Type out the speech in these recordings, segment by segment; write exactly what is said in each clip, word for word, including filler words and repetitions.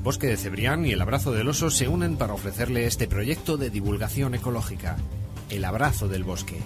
Bosque de Cebrián y el Abrazo del Oso se unen para ofrecerle este proyecto de divulgación ecológica, El Abrazo del Bosque.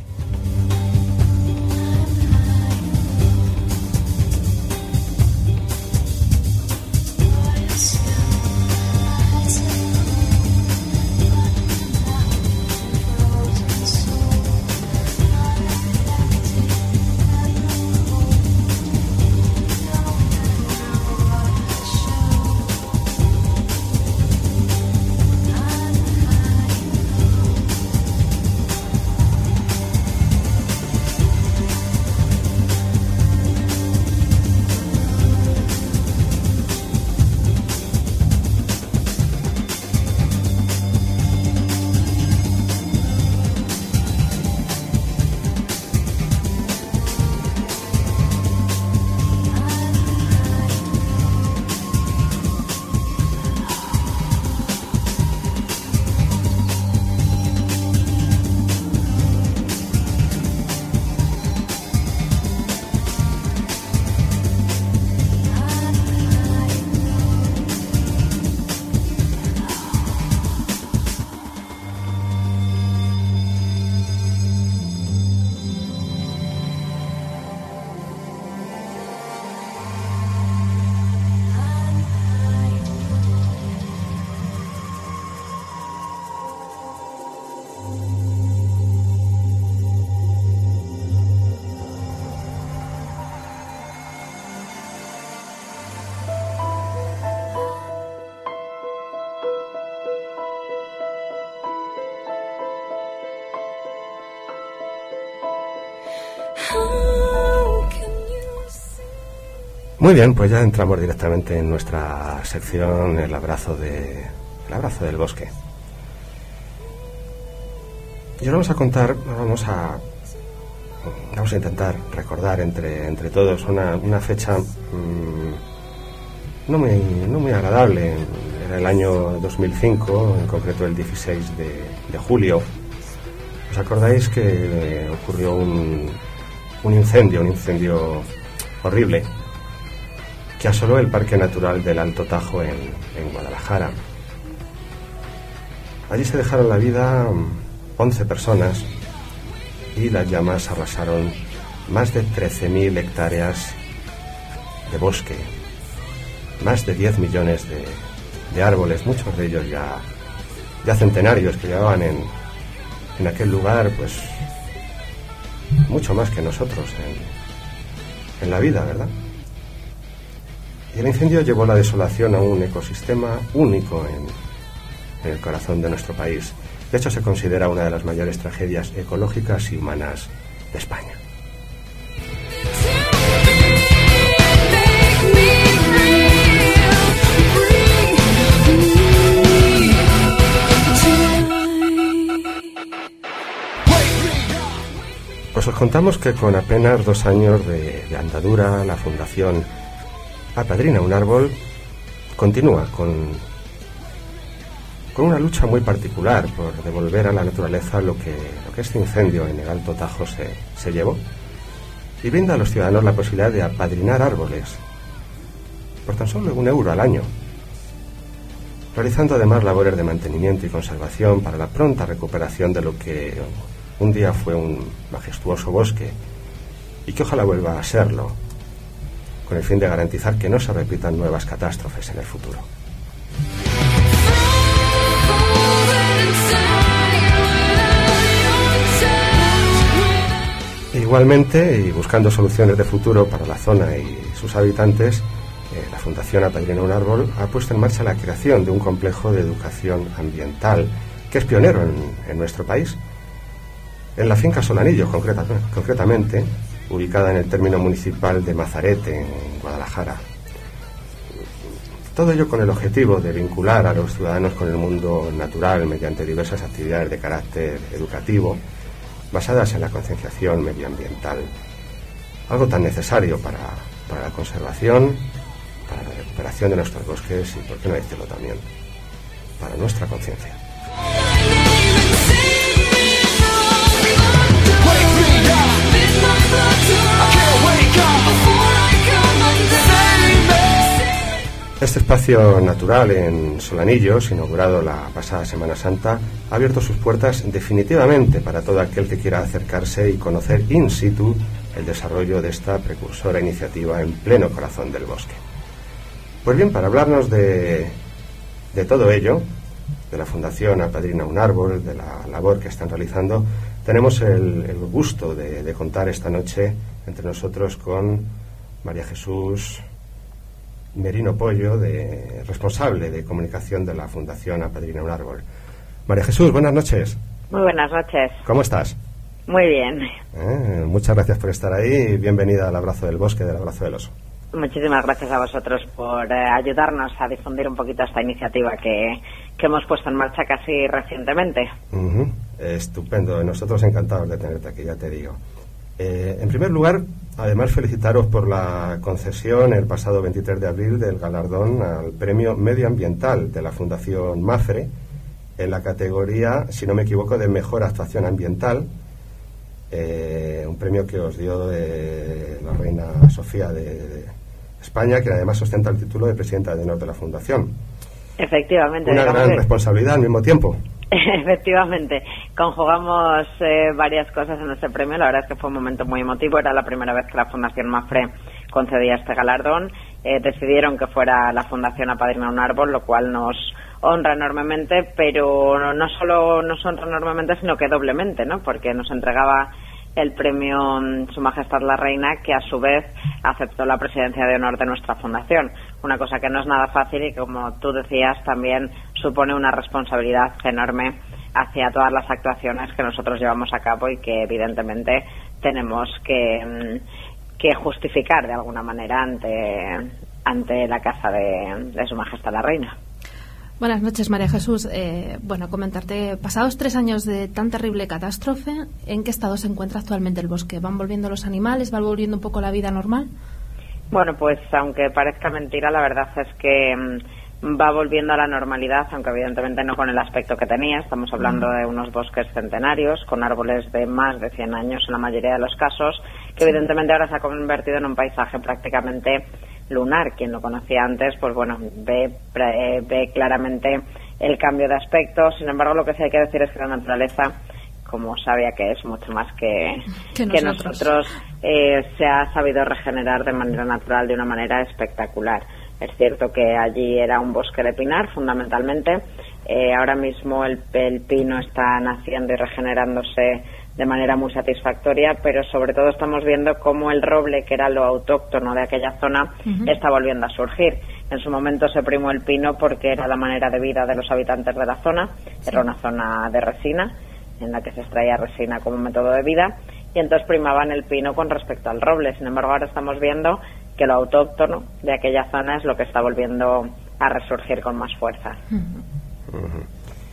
Muy bien, pues ya entramos directamente en nuestra sección El abrazo de el abrazo del bosque. Y ahora vamos a contar, vamos a vamos a intentar recordar entre entre todos una, una fecha mmm, no muy no muy agradable. Era el año dos mil cinco, en concreto el dieciséis de julio. ¿Os acordáis que ocurrió un un incendio, un incendio horrible, que asoló el Parque Natural del Alto Tajo en, en Guadalajara? Allí se dejaron la vida once personas y las llamas arrasaron más de trece mil hectáreas de bosque, más de diez millones de, de árboles, muchos de ellos ya, ya centenarios, que llevaban en, en aquel lugar pues mucho más que nosotros en, en la vida, ¿verdad? Y el incendio llevó la desolación a un ecosistema único en, en el corazón de nuestro país. De hecho, se considera una de las mayores tragedias ecológicas y humanas de España. Pues os contamos que con apenas dos años de, de andadura, la Fundación Apadrina un Árbol continúa con, con una lucha muy particular por devolver a la naturaleza lo que, lo que este incendio en el Alto Tajo se, se llevó, y brinda a los ciudadanos la posibilidad de apadrinar árboles por tan solo un euro al año, realizando además labores de mantenimiento y conservación para la pronta recuperación de lo que un día fue un majestuoso bosque y que ojalá vuelva a serlo, con el fin de garantizar que no se repitan nuevas catástrofes en el futuro. Igualmente, y buscando soluciones de futuro para la zona y sus habitantes, eh, la Fundación Apadrina un Árbol ha puesto en marcha la creación de un complejo de educación ambiental que es pionero en, en nuestro país, en la finca Solanillo, concreta, concretamente, ubicada en el término municipal de Mazarete, en Guadalajara. Todo ello con el objetivo de vincular a los ciudadanos con el mundo natural mediante diversas actividades de carácter educativo, basadas en la concienciación medioambiental, algo tan necesario para, para la conservación, para la recuperación de nuestros bosques y, por qué no decirlo también, para nuestra conciencia. Este espacio natural en Solanillos, inaugurado la pasada Semana Santa, ha abierto sus puertas definitivamente para todo aquel que quiera acercarse y conocer in situ el desarrollo de esta precursora iniciativa en pleno corazón del bosque. Pues bien, para hablarnos de, de todo ello, de la Fundación Apadrina un Árbol, de la labor que están realizando, tenemos el, el gusto de, de contar esta noche entre nosotros con María Jesús Merino Pollo, de, responsable de comunicación de la Fundación Apadrina un Árbol. María Jesús, buenas noches. Muy buenas noches. ¿Cómo estás? Muy bien. Eh, muchas gracias por estar ahí y bienvenida al Abrazo del Bosque, del Abrazo del Oso. Muchísimas gracias a vosotros por eh, ayudarnos a difundir un poquito esta iniciativa que, que hemos puesto en marcha casi recientemente. Uh-huh. Estupendo, nosotros encantados de tenerte aquí, ya te digo. Eh, en primer lugar, además felicitaros por la concesión el pasado veintitrés de abril del galardón al Premio Medioambiental de la Fundación MAFRE en la categoría, si no me equivoco, de Mejor Actuación Ambiental, eh, un premio que os dio eh, la reina Sofía de, de España, que además ostenta el título de presidenta de honor de la Fundación. Efectivamente. Una gran que... responsabilidad al mismo tiempo. Efectivamente, conjugamos eh, varias cosas en este premio. La verdad es que fue un momento muy emotivo. Era la primera vez que la Fundación MAFRE concedía este galardón. Eh, decidieron que fuera la Fundación Apadrina un Árbol, lo cual nos honra enormemente, pero no solo nos honra enormemente, sino que doblemente, ¿no? Porque nos entregaba el premio Su Majestad la Reina, que a su vez aceptó la presidencia de honor de nuestra fundación, una cosa que no es nada fácil y que, como tú decías, también supone una responsabilidad enorme hacia todas las actuaciones que nosotros llevamos a cabo y que evidentemente tenemos que, que justificar de alguna manera ante, ante la casa de, de Su Majestad la Reina. Buenas noches, María Jesús. Eh, bueno, comentarte, pasados tres años de tan terrible catástrofe, ¿en qué estado se encuentra actualmente el bosque? ¿Van volviendo los animales? ¿Va volviendo un poco la vida normal? Bueno, pues aunque parezca mentira, la verdad es que mmm, va volviendo a la normalidad, aunque evidentemente no con el aspecto que tenía. Estamos hablando de unos bosques centenarios, con árboles de más de cien años en la mayoría de los casos, que evidentemente ahora se ha convertido en un paisaje prácticamente lunar. Quien lo conocía antes, pues bueno, ve, pre, ve claramente el cambio de aspecto. Sin embargo, lo que sí hay que decir es que la naturaleza, como sabia que es, mucho más que, que nosotros, que nosotros eh, se ha sabido regenerar de manera natural, de una manera espectacular. Es cierto que allí era un bosque de pinar, fundamentalmente. Eh, ahora mismo el, el pino está naciendo y regenerándose de manera muy satisfactoria, pero sobre todo estamos viendo cómo el roble, que era lo autóctono de aquella zona, uh-huh. está volviendo a surgir. En su momento se primó el pino porque era la manera de vida de los habitantes de la zona, sí. Era una zona de resina, en la que se extraía resina como método de vida, y entonces primaban el pino con respecto al roble. Sin embargo, ahora estamos viendo que lo autóctono de aquella zona es lo que está volviendo a resurgir con más fuerza. Uh-huh. Uh-huh.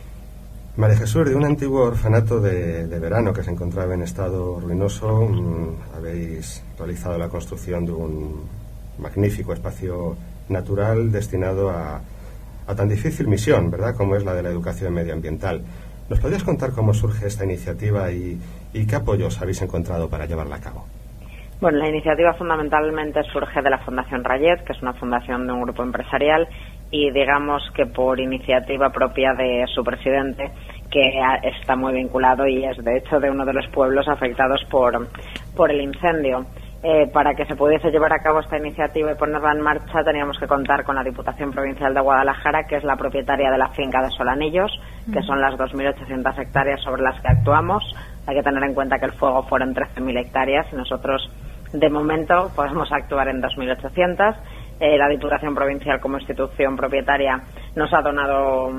María Jesús, de un antiguo orfanato de, de verano que se encontraba en estado ruinoso, mmm, habéis realizado la construcción de un magnífico espacio natural destinado a, a tan difícil misión, ¿verdad?, como es la de la educación medioambiental. ¿Nos podrías contar cómo surge esta iniciativa y, y qué apoyos habéis encontrado para llevarla a cabo? Bueno, la iniciativa fundamentalmente surge de la Fundación Rayet, que es una fundación de un grupo empresarial, y digamos que por iniciativa propia de su presidente, que está muy vinculado y es de hecho de uno de los pueblos afectados por, por el incendio. Eh, para que se pudiese llevar a cabo esta iniciativa y ponerla en marcha teníamos que contar con la Diputación Provincial de Guadalajara, que es la propietaria de la finca de Solanillos, que son las dos mil ochocientas hectáreas sobre las que actuamos. Hay que tener en cuenta que el fuego fueron trece mil hectáreas y nosotros de momento podemos actuar en dos mil ochocientas. Eh, la Diputación Provincial, como institución propietaria, nos ha donado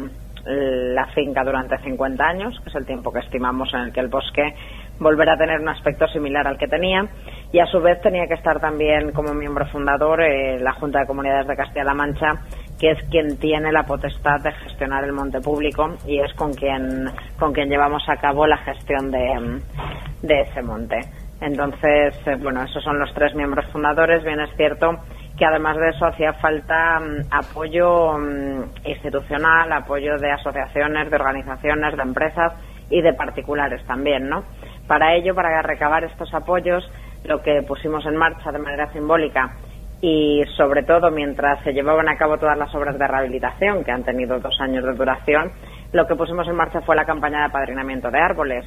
la finca durante cincuenta años, que es el tiempo que estimamos en el que el bosque volverá a tener un aspecto similar al que tenía, y a su vez tenía que estar también como miembro fundador eh, la Junta de Comunidades de Castilla-La Mancha, que es quien tiene la potestad de gestionar el monte público y es con quien con quien llevamos a cabo la gestión de, de ese monte. Entonces, eh, bueno, esos son los tres miembros fundadores. Bien es cierto que además de eso hacía falta um, apoyo um, institucional, apoyo de asociaciones, de organizaciones, de empresas y de particulares también, ¿no? Para ello, para recabar estos apoyos, lo que pusimos en marcha de manera simbólica y sobre todo mientras se llevaban a cabo todas las obras de rehabilitación, que han tenido dos años de duración, lo que pusimos en marcha fue la campaña de apadrinamiento de árboles,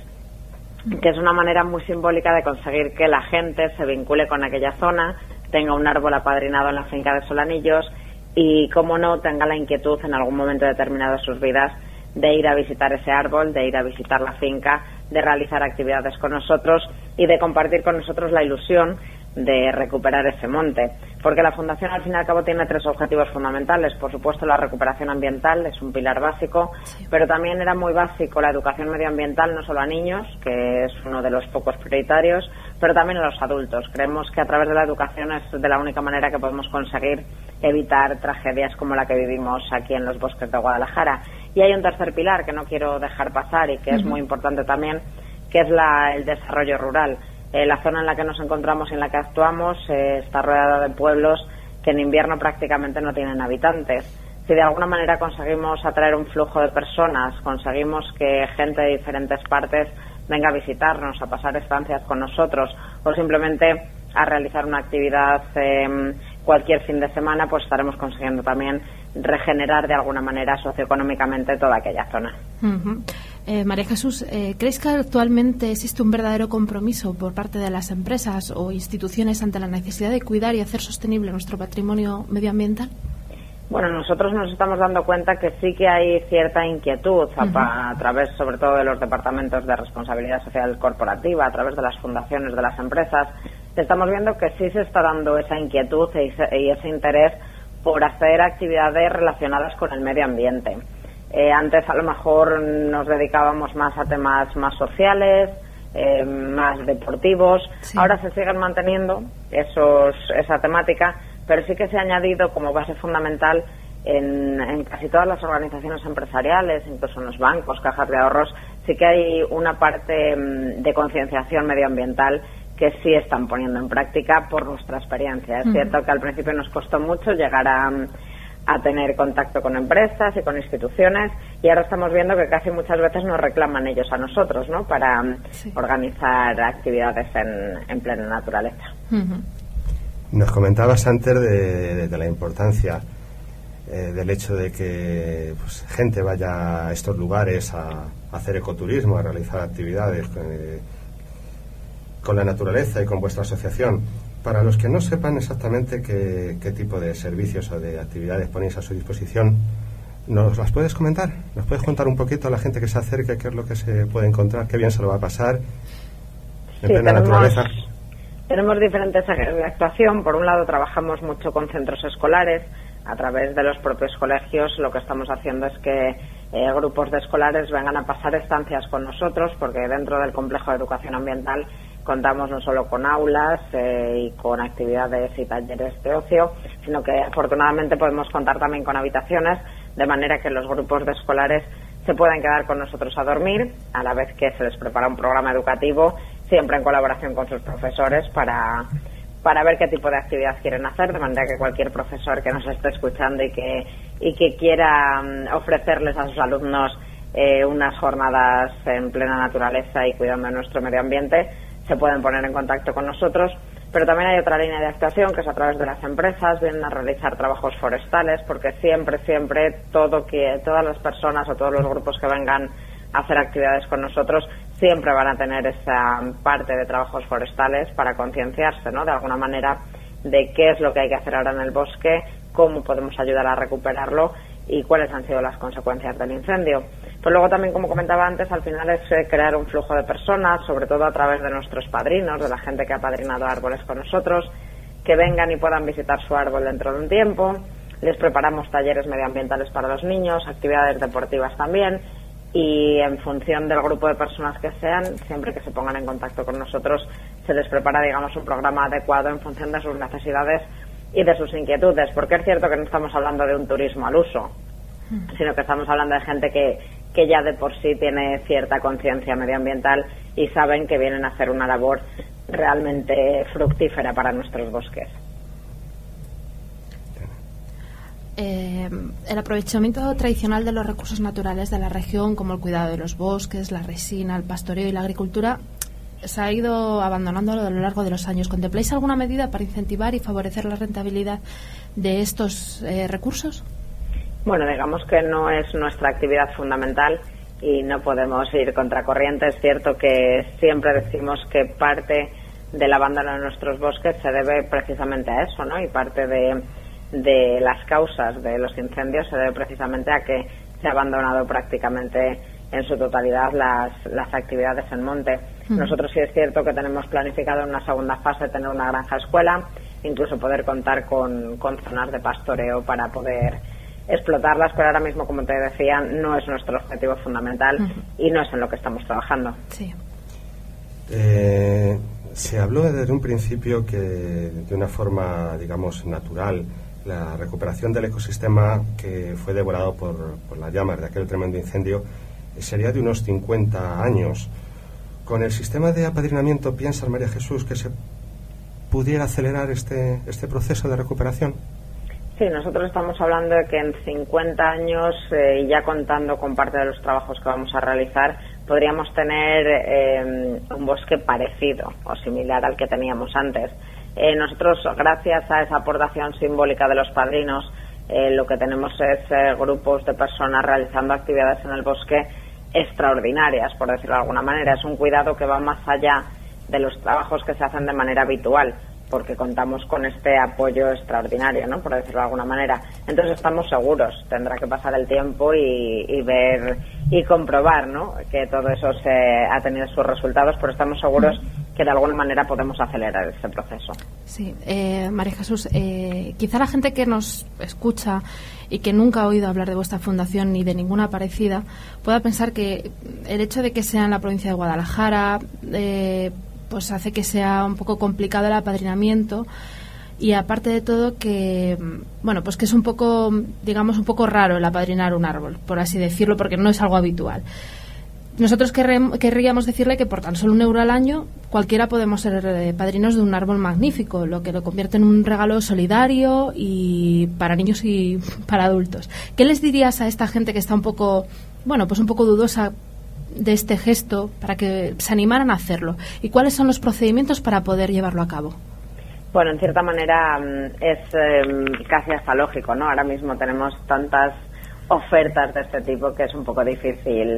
que es una manera muy simbólica de conseguir que la gente se vincule con aquella zona, tenga un árbol apadrinado en la finca de Solanillos y, como no, tenga la inquietud en algún momento determinado de sus vidas de ir a visitar ese árbol, de ir a visitar la finca, de realizar actividades con nosotros y de compartir con nosotros la ilusión de recuperar ese monte. Porque la Fundación, al fin y al cabo, tiene tres objetivos fundamentales. Por supuesto, la recuperación ambiental es un pilar básico, sí. pero también era muy básico la educación medioambiental, no solo a niños, que es uno de los pocos prioritarios, pero también a los adultos. Creemos que a través de la educación es de la única manera que podemos conseguir evitar tragedias como la que vivimos aquí en los bosques de Guadalajara. Y hay un tercer pilar que no quiero dejar pasar y que uh-huh. es muy importante también, que es la, el desarrollo rural. Eh, la zona en la que nos encontramos y en la que actuamos eh, está rodeada de pueblos que en invierno prácticamente no tienen habitantes. Si de alguna manera conseguimos atraer un flujo de personas, conseguimos que gente de diferentes partes venga a visitarnos, a pasar estancias con nosotros o simplemente a realizar una actividad eh, cualquier fin de semana, pues estaremos consiguiendo también regenerar de alguna manera socioeconómicamente toda aquella zona. Uh-huh. Eh, María Jesús, eh, ¿crees que actualmente existe un verdadero compromiso por parte de las empresas o instituciones ante la necesidad de cuidar y hacer sostenible nuestro patrimonio medioambiental? Bueno, nosotros nos estamos dando cuenta que sí que hay cierta inquietud uh-huh. a, a través sobre todo de los departamentos de responsabilidad social corporativa, a través de las fundaciones de las empresas. Estamos viendo que sí se está dando esa inquietud y ese, y ese interés por hacer actividades relacionadas con el medio ambiente. Eh, antes a lo mejor nos dedicábamos más a temas más sociales, eh, más deportivos. Sí. Ahora se siguen manteniendo esos, esa temática, pero sí que se ha añadido como base fundamental en, en casi todas las organizaciones empresariales, incluso en los bancos, cajas de ahorros, sí que hay una parte de concienciación medioambiental que sí están poniendo en práctica por nuestra experiencia. Es uh-huh. cierto que al principio nos costó mucho llegar a, a tener contacto con empresas y con instituciones y ahora estamos viendo que casi muchas veces nos reclaman ellos a nosotros, ¿no?, para sí. organizar actividades en, en plena naturaleza. Uh-huh. Nos comentabas antes de, de, de la importancia eh, del hecho de que pues, gente vaya a estos lugares a, a hacer ecoturismo, a realizar actividades eh, con la naturaleza y con vuestra asociación. Para los que no sepan exactamente qué, qué tipo de servicios o de actividades ponéis a su disposición, ¿nos las puedes comentar? ¿Nos puedes contar un poquito a la gente que se acerque qué es lo que se puede encontrar, qué bien se lo va a pasar en sí, plena tenemos, naturaleza? Tenemos diferentes áreas de actuación. Por un lado, trabajamos mucho con centros escolares. A través de los propios colegios lo que estamos haciendo es que eh, grupos de escolares vengan a pasar estancias con nosotros, porque dentro del complejo de educación ambiental contamos no solo con aulas eh, y con actividades y talleres de ocio, sino que afortunadamente podemos contar también con habitaciones, de manera que los grupos de escolares se puedan quedar con nosotros a dormir, a la vez que se les prepara un programa educativo, siempre en colaboración con sus profesores, para, para ver qué tipo de actividad quieren hacer, de manera que cualquier profesor que nos esté escuchando y que, y que quiera um, ofrecerles a sus alumnos eh, unas jornadas en plena naturaleza y cuidando de nuestro medio ambiente, se pueden poner en contacto con nosotros. Pero también hay otra línea de actuación que es a través de las empresas, vienen a realizar trabajos forestales, porque siempre, siempre todo que todas las personas o todos los grupos que vengan a hacer actividades con nosotros siempre van a tener esa parte de trabajos forestales para concienciarse, ¿no?, de alguna manera de qué es lo que hay que hacer ahora en el bosque, cómo podemos ayudar a recuperarlo y cuáles han sido las consecuencias del incendio. Pues luego también, como comentaba antes, al final es eh, crear un flujo de personas, sobre todo a través de nuestros padrinos, de la gente que ha padrinado árboles con nosotros, que vengan y puedan visitar su árbol dentro de un tiempo. Les preparamos talleres medioambientales para los niños, actividades deportivas también, y en función del grupo de personas que sean, siempre que se pongan en contacto con nosotros, se les prepara, digamos, un programa adecuado en función de sus necesidades y de sus inquietudes, porque es cierto que no estamos hablando de un turismo al uso, sino que estamos hablando de gente que, que ya de por sí tiene cierta conciencia medioambiental y saben que vienen a hacer una labor realmente fructífera para nuestros bosques. Eh, el aprovechamiento tradicional de los recursos naturales de la región, como el cuidado de los bosques, la resina, el pastoreo y la agricultura, se ha ido abandonando a lo largo de los años. ¿Contempláis alguna medida para incentivar y favorecer la rentabilidad de estos eh, recursos? Bueno, digamos que no es nuestra actividad fundamental y no podemos ir contracorriente. Es cierto que siempre decimos que parte del abandono de nuestros bosques se debe precisamente a eso, ¿no? Y parte de, de las causas de los incendios se debe precisamente a que se ha abandonado prácticamente en su totalidad las, las actividades en monte. Mm. Nosotros sí es cierto que tenemos planificado en una segunda fase tener una granja escuela, incluso poder contar con, con zonas de pastoreo para poder explotarlas, pero ahora mismo, como te decía, no es nuestro objetivo fundamental uh-huh. y no es en lo que estamos trabajando. Sí. Eh, se habló desde un principio que de una forma, digamos, natural, la recuperación del ecosistema que fue devorado por, por las llamas de aquel tremendo incendio sería de unos cincuenta años. ¿Con el sistema de apadrinamiento piensas, María Jesús, que se pudiera acelerar este, este proceso de recuperación? Sí, nosotros estamos hablando de que en cincuenta años, eh, y ya contando con parte de los trabajos que vamos a realizar, podríamos tener eh, un bosque parecido o similar al que teníamos antes. Eh, nosotros, gracias a esa aportación simbólica de los padrinos, eh, lo que tenemos es eh, grupos de personas realizando actividades en el bosque extraordinarias, por decirlo de alguna manera. Es un cuidado que va más allá de los trabajos que se hacen de manera habitual, porque contamos con este apoyo extraordinario, ¿no?, por decirlo de alguna manera. Entonces estamos seguros, tendrá que pasar el tiempo y, y ver y comprobar, ¿no?, que todo eso se ha tenido sus resultados, pero estamos seguros que de alguna manera podemos acelerar ese proceso. Sí, eh, María Jesús, eh, quizá la gente que nos escucha y que nunca ha oído hablar de vuestra fundación ni de ninguna parecida pueda pensar que el hecho de que sea en la provincia de Guadalajara eh, pues hace que sea un poco complicado el apadrinamiento, y aparte de todo que bueno pues que es un poco, digamos, un poco raro el apadrinar un árbol, por así decirlo, porque no es algo habitual. Nosotros querrem, querríamos decirle que por tan solo un euro al año cualquiera podemos ser eh, padrinos de un árbol magnífico, lo que lo convierte en un regalo solidario y para niños y para adultos. ¿Qué les dirías a esta gente que está un poco, bueno, pues un poco dudosa de este gesto, para que se animaran a hacerlo? ¿Y cuáles son los procedimientos para poder llevarlo a cabo? Bueno, en cierta manera es eh, casi hasta lógico, ¿no? Ahora mismo tenemos tantas ofertas de este tipo que es un poco difícil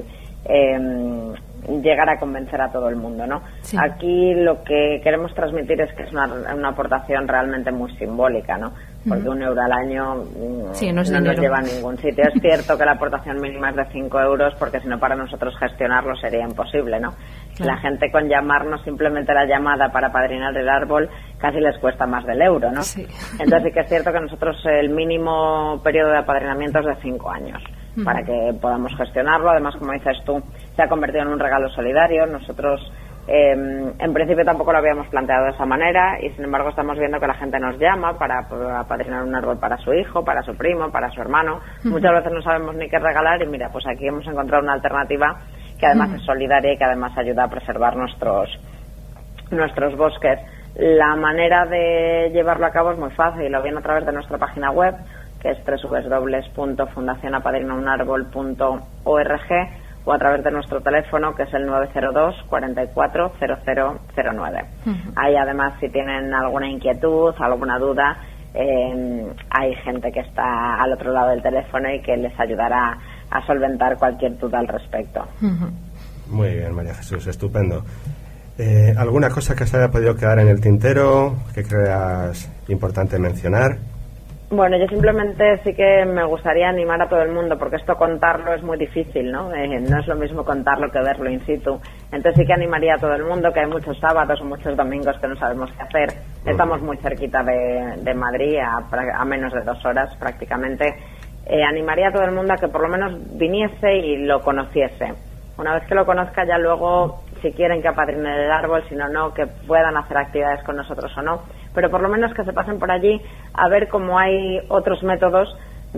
eh, llegar a convencer a todo el mundo, ¿no? Sí. Aquí lo que queremos transmitir es que es una, una aportación realmente muy simbólica, ¿no? Porque uh-huh. un euro al año sí, no, no nos lleva a ningún sitio. Es cierto que la aportación mínima es de cinco euros, porque si no, para nosotros gestionarlo sería imposible, ¿no? Claro. La gente, con llamarnos simplemente la llamada para padrinar el árbol, casi les cuesta más del euro, ¿no? Sí. Entonces sí que es cierto que nosotros el mínimo periodo de apadrinamiento es de cinco años, uh-huh. para que podamos gestionarlo. Además, como dices tú, se ha convertido en un regalo solidario. Nosotros Eh, en principio tampoco lo habíamos planteado de esa manera, y sin embargo estamos viendo que la gente nos llama para, para apadrinar un árbol para su hijo, para su primo, para su hermano. Uh-huh. Muchas veces no sabemos ni qué regalar, y mira, pues aquí hemos encontrado una alternativa que además uh-huh. es solidaria y que además ayuda a preservar nuestros nuestros bosques. La manera de llevarlo a cabo es muy fácil, o bien a través de nuestra página web, que es doble u doble u doble u punto fundación apadrina un árbol punto org, o a través de nuestro teléfono, que es el nueve cero dos, cuarenta y cuatro, cero cero cero nueve. Uh-huh. Ahí, además, si tienen alguna inquietud, alguna duda, eh, hay gente que está al otro lado del teléfono y que les ayudará a solventar cualquier duda al respecto. Uh-huh. Muy bien, María Jesús, estupendo. Eh, ¿Alguna cosa que se haya podido quedar en el tintero que creas importante mencionar? Bueno, yo simplemente sí que me gustaría animar a todo el mundo, porque esto contarlo es muy difícil, ¿no? Eh, no es lo mismo contarlo que verlo in situ. Entonces sí que animaría a todo el mundo, que hay muchos sábados o muchos domingos que no sabemos qué hacer. Estamos muy cerquita de, de Madrid, a, a menos de dos horas prácticamente. Eh, animaría a todo el mundo a que por lo menos viniese y lo conociese. Una vez que lo conozca, ya luego, si quieren que apadrinen el árbol, si no, no, que puedan hacer actividades con nosotros o no. Pero por lo menos que se pasen por allí a ver cómo hay otros métodos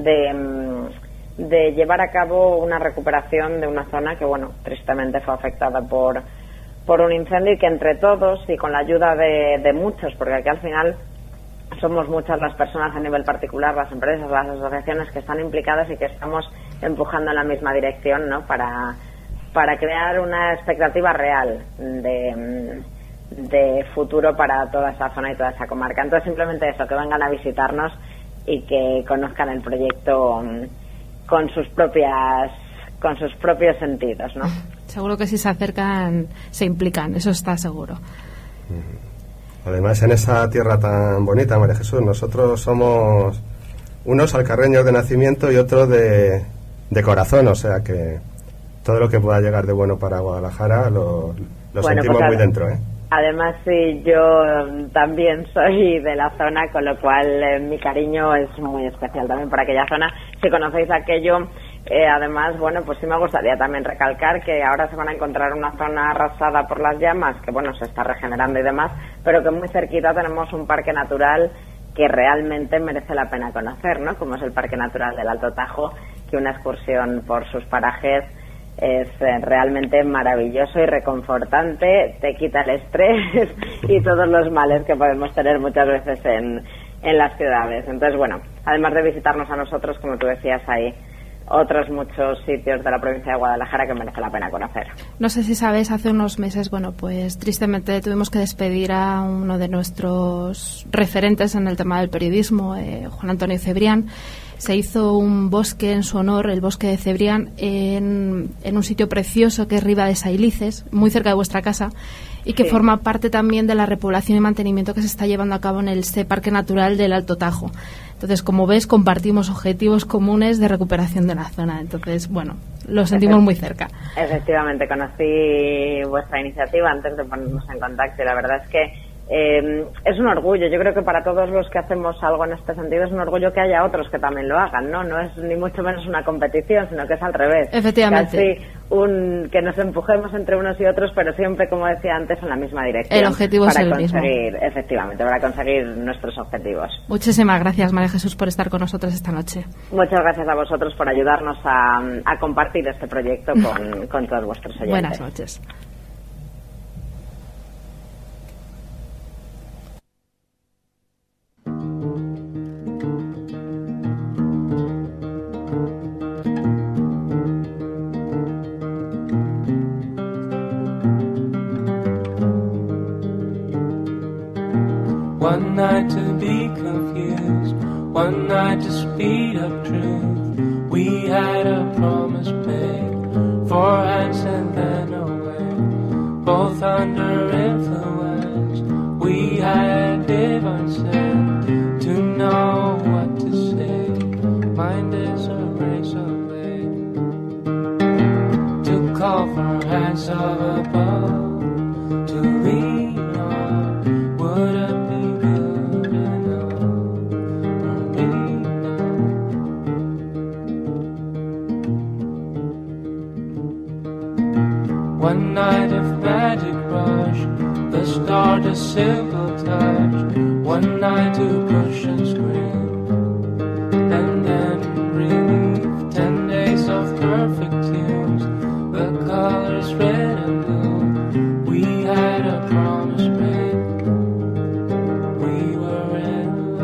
de, de llevar a cabo una recuperación de una zona que, bueno, tristemente fue afectada por, por un incendio, y que entre todos y con la ayuda de, de muchos, porque aquí al final somos muchas las personas a nivel particular, las empresas, las asociaciones que están implicadas y que estamos empujando en la misma dirección, ¿no?, para... para crear una expectativa real de, de futuro para toda esa zona y toda esa comarca. Entonces simplemente eso, que vengan a visitarnos y que conozcan el proyecto con sus propias con sus propios sentidos, ¿no? Seguro que si se acercan se implican, eso está seguro. Además, en esa tierra tan bonita, María Jesús, nosotros somos unos alcarreños de nacimiento y otros de, de corazón, o sea que todo lo que pueda llegar de bueno para Guadalajara lo, lo bueno, sentimos pues, muy dentro, ¿eh? Además, sí, yo también soy de la zona, con lo cual eh, mi cariño es muy especial también por aquella zona. Si conocéis aquello, eh, además, bueno, pues sí me gustaría también recalcar que ahora se van a encontrar una zona arrasada por las llamas, que bueno, se está regenerando y demás, pero que muy cerquita tenemos un parque natural que realmente merece la pena conocer, ¿no? Como es el Parque Natural del Alto Tajo, que una excursión por sus parajes es eh, realmente maravilloso y reconfortante, te quita el estrés y todos los males que podemos tener muchas veces en, en las ciudades. Entonces, bueno, además de visitarnos a nosotros, como tú decías, hay otros muchos sitios de la provincia de Guadalajara que merece la pena conocer. No sé si sabes, hace unos meses, bueno, pues tristemente tuvimos que despedir a uno de nuestros referentes en el tema del periodismo, eh, Juan Antonio Cebrián. Se hizo un bosque en su honor, el bosque de Cebrián, en, en un sitio precioso que es Riba de Sailices, muy cerca de vuestra casa, y que sí. forma parte también de la repoblación y mantenimiento que se está llevando a cabo en el este Parque Natural del Alto Tajo. Entonces, como ves, compartimos objetivos comunes de recuperación de la zona. Entonces, bueno, lo sentimos muy cerca. Efectivamente, conocí vuestra iniciativa antes de ponernos en contacto y la verdad es que Eh, es un orgullo. Yo creo que para todos los que hacemos algo en este sentido es un orgullo que haya otros que también lo hagan, ¿no? No es ni mucho menos una competición, sino que es al revés. Efectivamente. Casi un, que nos empujemos entre unos y otros, pero siempre, como decía antes, en la misma dirección. El objetivo es el mismo. Efectivamente, para conseguir nuestros objetivos. Muchísimas gracias, María Jesús, por estar con nosotros esta noche. Muchas gracias a vosotros por ayudarnos a, a compartir este proyecto con, con todos vuestros oyentes. Buenas noches. One night to be confused, one night to speed up truth. We had a promise made, four hands and then away, both under influence. We had divine said to know what to say. Mind is a razor blade to call for hands of above to lean on. Would it one night of magic rush, the start a simple touch. One night to push and scream, and then relief. Ten days of perfect tunes, the colors red and blue. We had a promise made, we were in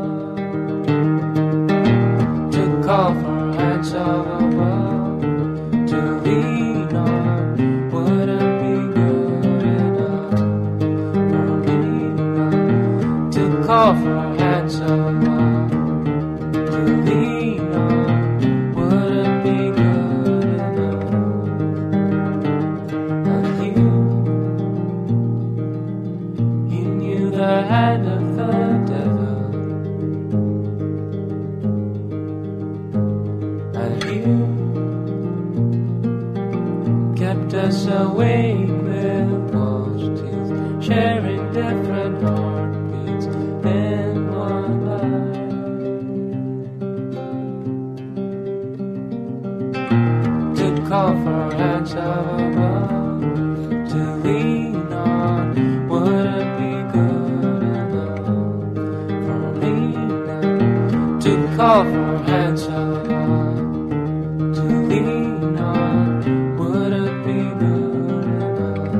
love. To call for hands of above, to lean on. Call for hands of love to lean on. Would it be good enough? And you, you knew the hand of the devil, and you kept us awake with false teeth, sharing different heartbeats in one life. To call for hands of above, to lean on. Would it be good enough for me now? To call for hands of above, to lean on. Would it be good enough?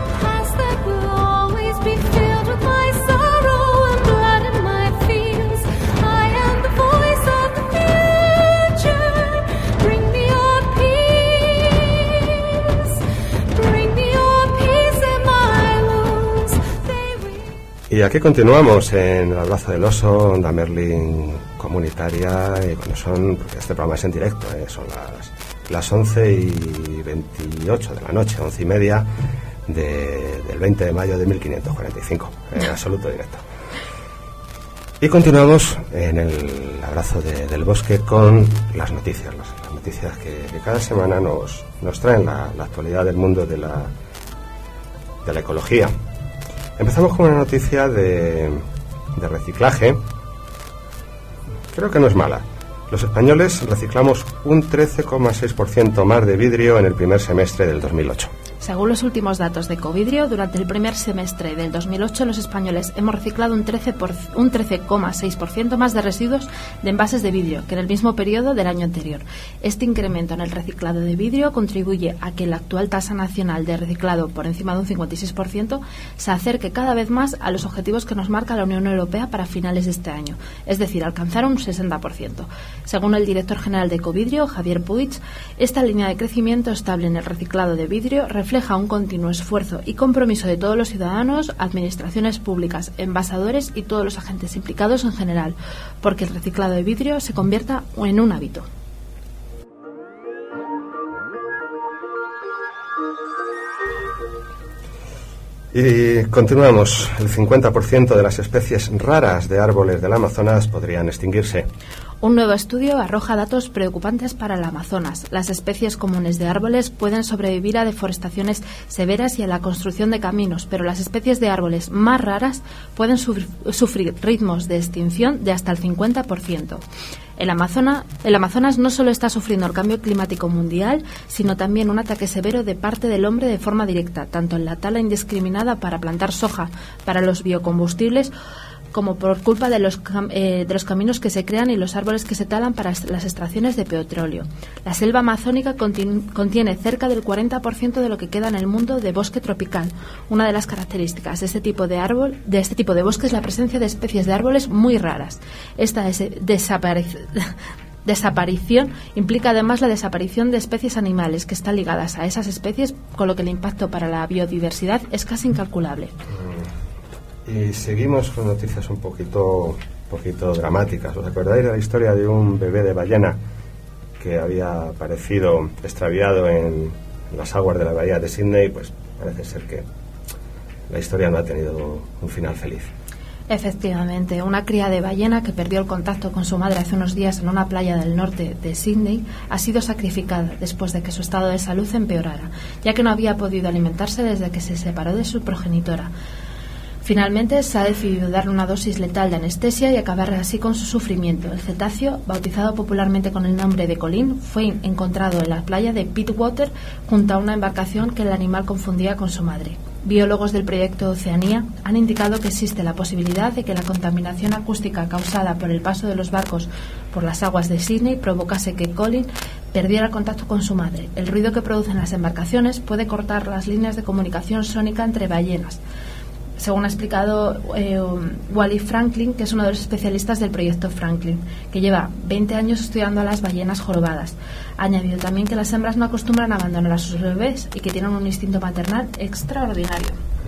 Be filled with my sorrow and blood in my fields. Y aquí continuamos en el Abrazo del Oso, Onda Merlin comunitaria, y bueno, son, porque este programa es en directo, ¿eh? Son las, las once y veintiocho de la noche, once y media de, del veinte de mayo de mil quinientos cuarenta y cinco, en absoluto directo. Y continuamos en el Abrazo de, del Bosque con las noticias, las, las noticias que, que cada semana nos, nos traen la, la actualidad del mundo de la, de la ecología. Empezamos con una noticia de, de reciclaje. Creo que no es mala. Los españoles reciclamos un trece coma seis por ciento más de vidrio en el primer semestre del dos mil ocho. Según los últimos datos de Ecovidrio, durante el primer semestre del dos mil ocho los españoles hemos reciclado un trece coma seis por ciento más de residuos de envases de vidrio que en el mismo periodo del año anterior. Este incremento en el reciclado de vidrio contribuye a que la actual tasa nacional de reciclado, por encima de un cincuenta y seis por ciento, se acerque cada vez más a los objetivos que nos marca la Unión Europea para finales de este año, es decir, alcanzar un sesenta por ciento. Según el director general de Ecovidrio, Javier Puig, esta línea de crecimiento estable en el reciclado de vidrio refleja un continuo esfuerzo y compromiso de todos los ciudadanos, administraciones públicas, envasadores y todos los agentes implicados en general, porque el reciclado de vidrio se convierta en un hábito. Y continuamos. El cincuenta por ciento de las especies raras de árboles del Amazonas podrían extinguirse. Un nuevo estudio arroja datos preocupantes para el Amazonas. Las especies comunes de árboles pueden sobrevivir a deforestaciones severas y a la construcción de caminos, pero las especies de árboles más raras pueden sufrir, sufrir ritmos de extinción de hasta el cincuenta por ciento. El Amazonas, el Amazonas no solo está sufriendo el cambio climático mundial, sino también un ataque severo de parte del hombre de forma directa, tanto en la tala indiscriminada para plantar soja para los biocombustibles, como por culpa de los, eh, de los caminos que se crean y los árboles que se talan para las extracciones de petróleo. La selva amazónica continu- contiene cerca del cuarenta por ciento de lo que queda en el mundo de bosque tropical. Una de las características de este tipo de árbol, de este tipo de bosque es la presencia de especies de árboles muy raras. Esta des- desaparece desaparición implica además la desaparición de especies animales que están ligadas a esas especies, con lo que el impacto para la biodiversidad es casi incalculable. Y seguimos con noticias un poquito, poquito dramáticas. ¿Os acordáis de la historia de un bebé de ballena que había aparecido extraviado en las aguas de la bahía de Sydney? Pues parece ser que la historia no ha tenido un final feliz. Efectivamente, una cría de ballena que perdió el contacto con su madre hace unos días en una playa del norte de Sydney ha sido sacrificada después de que su estado de salud empeorara, ya que no había podido alimentarse desde que se separó de su progenitora. Finalmente se ha decidido darle una dosis letal de anestesia y acabar así con su sufrimiento. El cetáceo, bautizado popularmente con el nombre de colín, fue encontrado en la playa de Pittwater junto a una embarcación que el animal confundía con su madre. Biólogos del proyecto Oceanía han indicado que existe la posibilidad de que la contaminación acústica causada por el paso de los barcos por las aguas de Sydney provocase que Colin perdiera el contacto con su madre. El ruido que producen las embarcaciones puede cortar las líneas de comunicación sónica entre ballenas, según ha explicado eh, Wally Franklin, que es uno de los especialistas del proyecto Franklin, que lleva veinte años estudiando a las ballenas jorobadas. Ha añadido también que las hembras no acostumbran a abandonar a sus bebés y que tienen un instinto maternal extraordinario.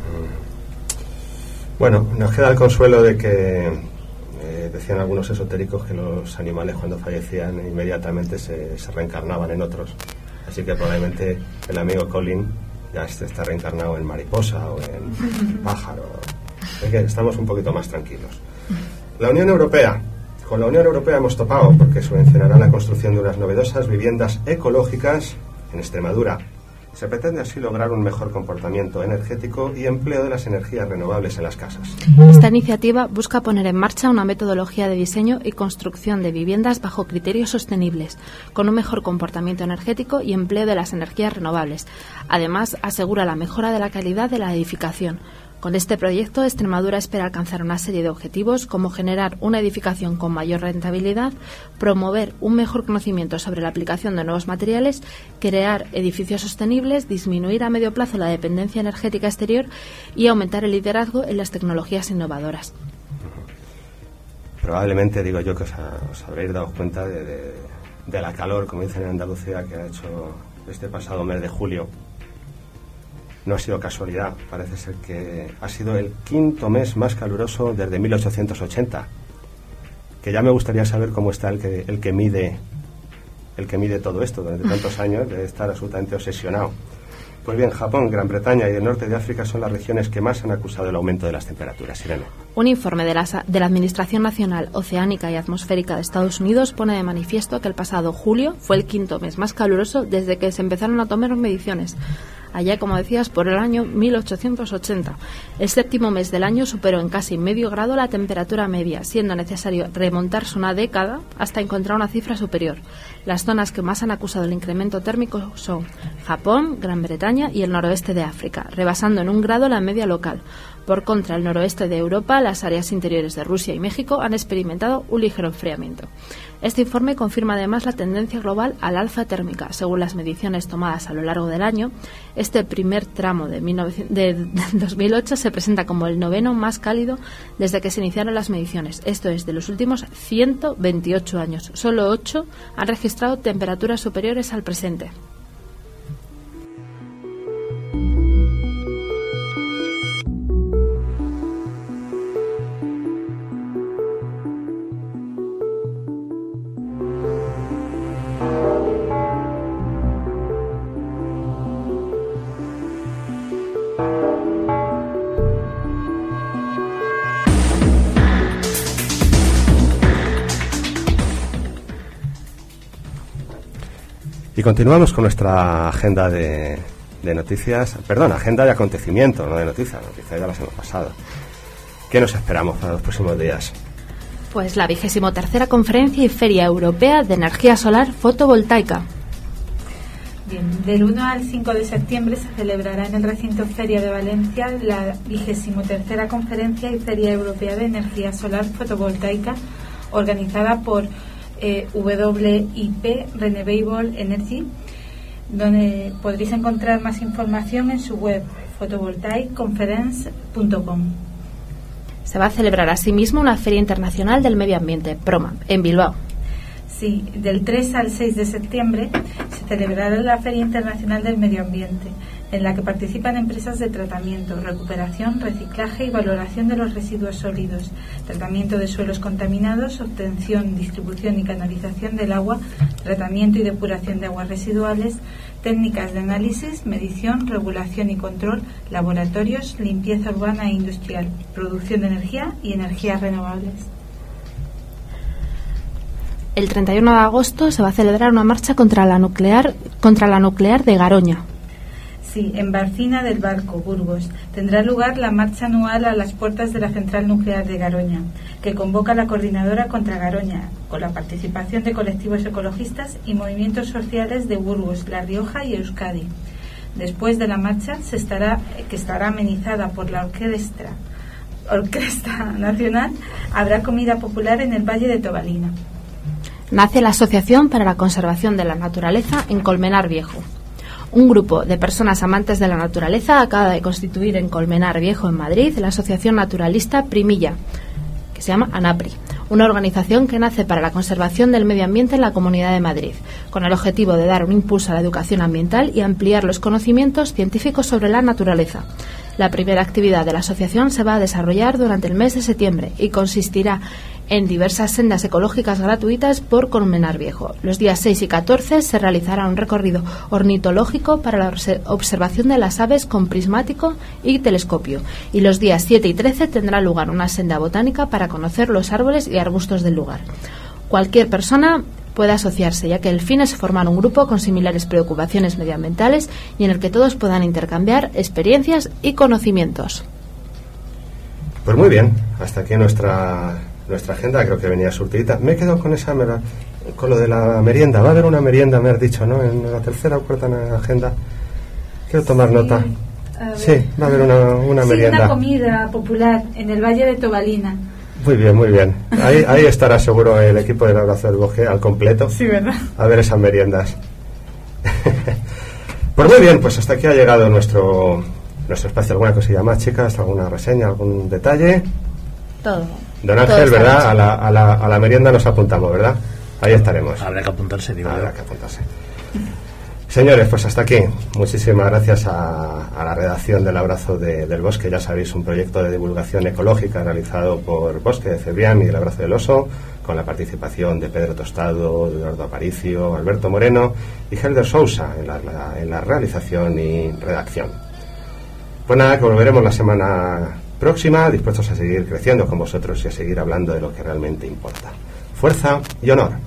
Bueno, nos queda el consuelo de que eh, decían algunos esotéricos que los animales cuando fallecían inmediatamente se, se reencarnaban en otros. Así que probablemente el amigo Colin ya este está reencarnado en mariposa o en pájaro. Es que estamos un poquito más tranquilos. La Unión Europea. Con la Unión Europea hemos topado porque subvencionará la construcción de unas novedosas viviendas ecológicas en Extremadura. Se pretende así lograr un mejor comportamiento energético y empleo de las energías renovables en las casas. Esta iniciativa busca poner en marcha una metodología de diseño y construcción de viviendas bajo criterios sostenibles, con un mejor comportamiento energético y empleo de las energías renovables. Además, asegura la mejora de la calidad de la edificación. Con este proyecto, Extremadura espera alcanzar una serie de objetivos como generar una edificación con mayor rentabilidad, promover un mejor conocimiento sobre la aplicación de nuevos materiales, crear edificios sostenibles, disminuir a medio plazo la dependencia energética exterior y aumentar el liderazgo en las tecnologías innovadoras. Probablemente, digo yo, que os, ha, os habréis dado cuenta de, de, de la calor, como dicen en Andalucía, que ha hecho este pasado mes de julio. no ha sido casualidad, parece ser que ha sido el quinto mes más caluroso desde mil ochocientos ochenta, que ya me gustaría saber cómo está el que, el que mide el que mide todo esto durante tantos años, de estar absolutamente obsesionado. Pues bien, Japón, Gran Bretaña y el norte de África son las regiones que más han acusado el aumento de las temperaturas. Irene. Un informe de la, de la Administración Nacional Oceánica y Atmosférica de Estados Unidos pone de manifiesto que el pasado julio fue el quinto mes más caluroso desde que se empezaron a tomar mediciones. Allá, como decías, por el año mil ochocientos ochenta. El séptimo mes del año superó en casi medio grado la temperatura media, siendo necesario remontarse una década hasta encontrar una cifra superior. Las zonas que más han acusado el incremento térmico son Japón, Gran Bretaña y el noroeste de África, rebasando en un grado la media local. Por contra, el noroeste de Europa, las áreas interiores de Rusia y México han experimentado un ligero enfriamiento. Este informe confirma además la tendencia global al alza térmica. Según las mediciones tomadas a lo largo del año, este primer tramo de, de dos mil ocho se presenta como el noveno más cálido desde que se iniciaron las mediciones. Esto es, de los últimos ciento veintiocho años. Solo ocho han registrado temperaturas superiores al presente. Y continuamos con nuestra agenda de, de noticias, perdón, agenda de acontecimientos, no de noticias, noticias ya las hemos pasado. ¿Qué nos esperamos para los próximos días? Pues la vigésimo tercera Conferencia y Feria Europea de Energía Solar Fotovoltaica. Bien, del uno al cinco de septiembre se celebrará en el recinto Feria de Valencia la vigésimo tercera Conferencia y Feria Europea de Energía Solar Fotovoltaica, organizada por Eh, W I P Renewable Energy, donde podréis encontrar más información en su web photovoltaic conference punto com. Se va a celebrar asimismo una Feria Internacional del Medio Ambiente, PROMA, en Bilbao. Sí, del tres al seis de septiembre se celebrará la Feria Internacional del Medio Ambiente, en la que participan empresas de tratamiento, recuperación, reciclaje y valoración de los residuos sólidos, tratamiento de suelos contaminados, obtención, distribución y canalización del agua, tratamiento y depuración de aguas residuales, técnicas de análisis, medición, regulación y control, laboratorios, limpieza urbana e industrial, producción de energía y energías renovables. El treinta y uno de agosto se va a celebrar una marcha contra la nuclear, contra la nuclear de Garoña. Sí, en Barcina del Barco, Burgos, tendrá lugar la marcha anual a las puertas de la central nuclear de Garoña, que convoca la Coordinadora contra Garoña, con la participación de colectivos ecologistas y movimientos sociales de Burgos, La Rioja y Euskadi. Después de la marcha, se estará, que estará amenizada por la Orquestra, Orquesta Nacional, habrá comida popular en el Valle de Tobalina. Nace la Asociación para la Conservación de la Naturaleza en Colmenar Viejo. Un grupo de personas amantes de la naturaleza acaba de constituir en Colmenar Viejo, en Madrid, la Asociación Naturalista Primilla, que se llama ANAPRI, una organización que nace para la conservación del medio ambiente en la Comunidad de Madrid, con el objetivo de dar un impulso a la educación ambiental y ampliar los conocimientos científicos sobre la naturaleza. La primera actividad de la asociación se va a desarrollar durante el mes de septiembre y consistirá en diversas sendas ecológicas gratuitas por Colmenar Viejo. Los días seis y catorce se realizará un recorrido ornitológico para la observación de las aves con prismático y telescopio, y los días siete y trece tendrá lugar una senda botánica para conocer los árboles y arbustos del lugar. Cualquier persona puede asociarse, ya que el fin es formar un grupo con similares preocupaciones medioambientales y en el que todos puedan intercambiar experiencias y conocimientos. Pues muy bien, hasta aquí nuestra nuestra agenda, creo que venía surtidita. Me he quedado con esa con lo de la merienda. Va a haber una merienda, me has dicho, ¿no? En la tercera o cuarta agenda. Quiero tomar sí, nota. Sí, va a haber una, una sí, merienda. Una comida popular en el Valle de Tobalina. Muy bien, muy bien. Ahí, ahí estará seguro el equipo del Abrazo del Bosque al completo. Sí, ¿verdad? A ver esas meriendas. Pues muy bien, pues hasta aquí ha llegado nuestro nuestro espacio. ¿Alguna cosilla más, chicas? ¿Alguna reseña? ¿Algún detalle? Todo. Don Ángel, ¿verdad? A la, a, la, a la merienda nos apuntamos, ¿verdad? Ahí estaremos. Habrá que apuntarse, digo. Habrá que apuntarse. Señores, pues hasta aquí. Muchísimas gracias a, a la redacción del Abrazo de, del Bosque. Ya sabéis, un proyecto de divulgación ecológica realizado por Bosque de Cebrián y el Abrazo del Oso, con la participación de Pedro Tostado, Eduardo Aparicio, Alberto Moreno y Helder Sousa en la, la, en la realización y redacción. Pues nada, que volveremos la semana próxima, dispuestos a seguir creciendo con vosotros y a seguir hablando de lo que realmente importa. Fuerza y honor.